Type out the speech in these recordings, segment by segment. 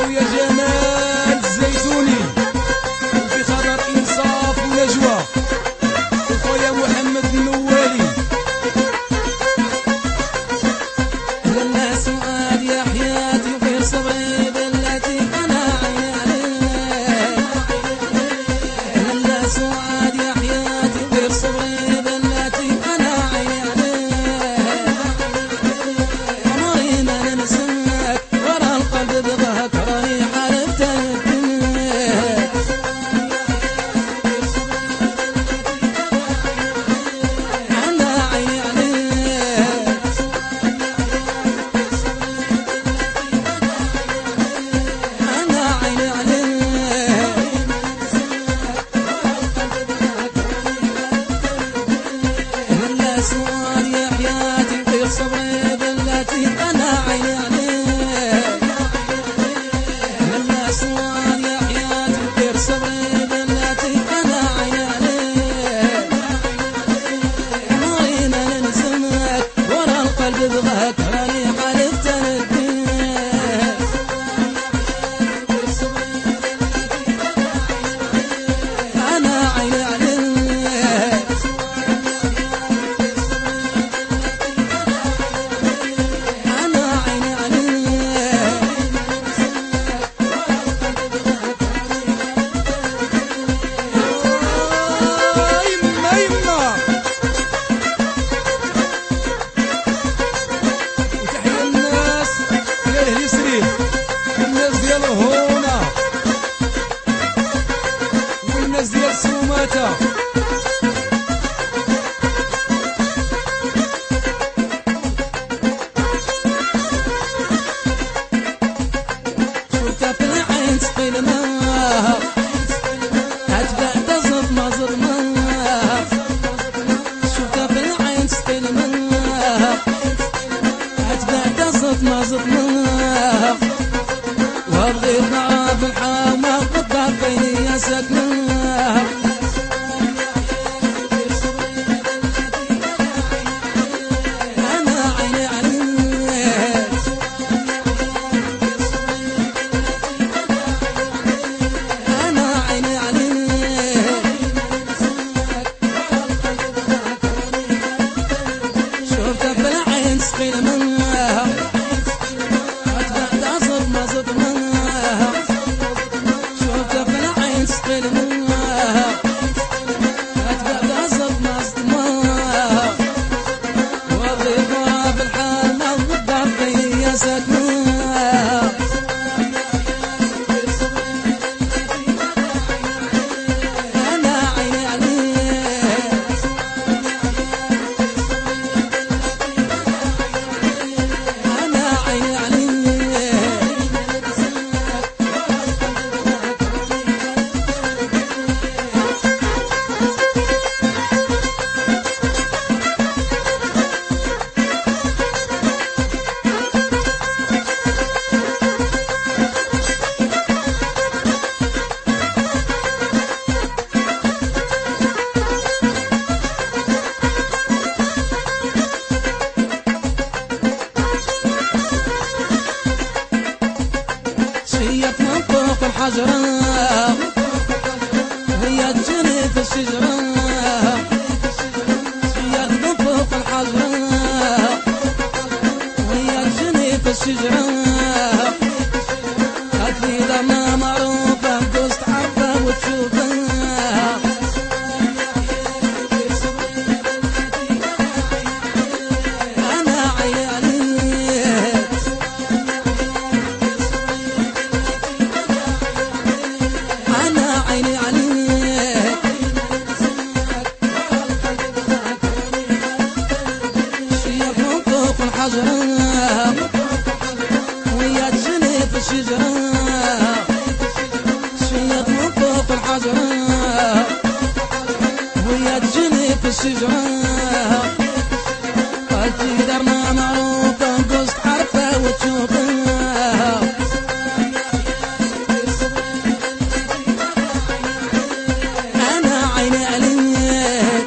خويا جمال الزيتوني، وفي خضر انصاف ونجوى، وخويا محمد النوالي. لا سؤال يا حياتي وغير صبري بلاتي انا عيني عليك. لا سؤال يا حياتي وغير صبري بلاتي انا عيني عليك. عمري ما ننساك ورا القلب بضهك راني حالف تهديك. انا عيني عليك. انا عيني عليك. لا سؤال يا حياتي غير صبري بلاتي انا عيني عليك. لا سؤال يا حياتي غير صبري بلاتي انا عيني عليك. عمري ما ننساك ورا القلب بغاك راني حالف تنديك. انا عيني عليك. انا عيني عليك. يما يما، وتحية الناس ديال هليسريف، والناس ديال هونا، والناس ديال سوماتا. شوفها في العين تسقي الماء، هتبعد صدمة صدمة. شوفها في العين تسقي الماء، هتبعد صدمة صدمة. وبغيت نعرف الحامة قطع بيني يا ساكنة. أنا عيني عليك. أنا عيني عليك. شوفتها في العين تسقي الماء، هتبعد صدمة صدمة. شوفتها في العين تسقي الماء، هتبعد صدمة صدمة. وبغيت نعرف الحالة وضع بيني يا ساكنة. أنا عيني عليك. أنا عيني عليك. شيت من فوق الحجرة وهي تجري في الشجرة. شيت من فوق الحجرة وهي تجري في الشجرة. قالت لي دارنا معروفة بجوز تعرفها وتشوفها. أنا عيني عليك. أنا عيني عليك. شيت من فوق الحجرة وهي تجري في الشجرة. شيت من فوق الحجرة وهي تجري في الشجرة. قالت لي دارنا معروفة بجوز تعرفها وتشوفها. أنا عيني عليك.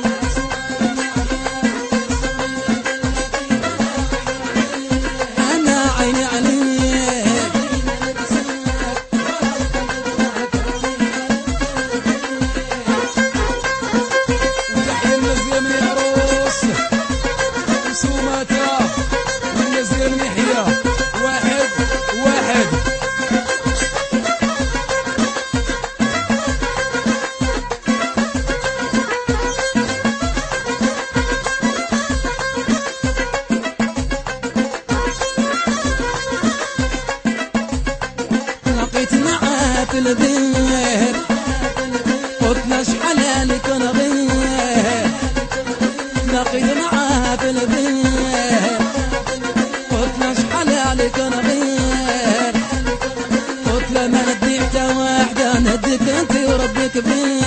أنا عيني عليك. في البيت قلت له شحال كان غير نقيد معاها في البيت قلت له شحال كان غير قلت له ما ندي حتى واحدة نديك انت وربك بيه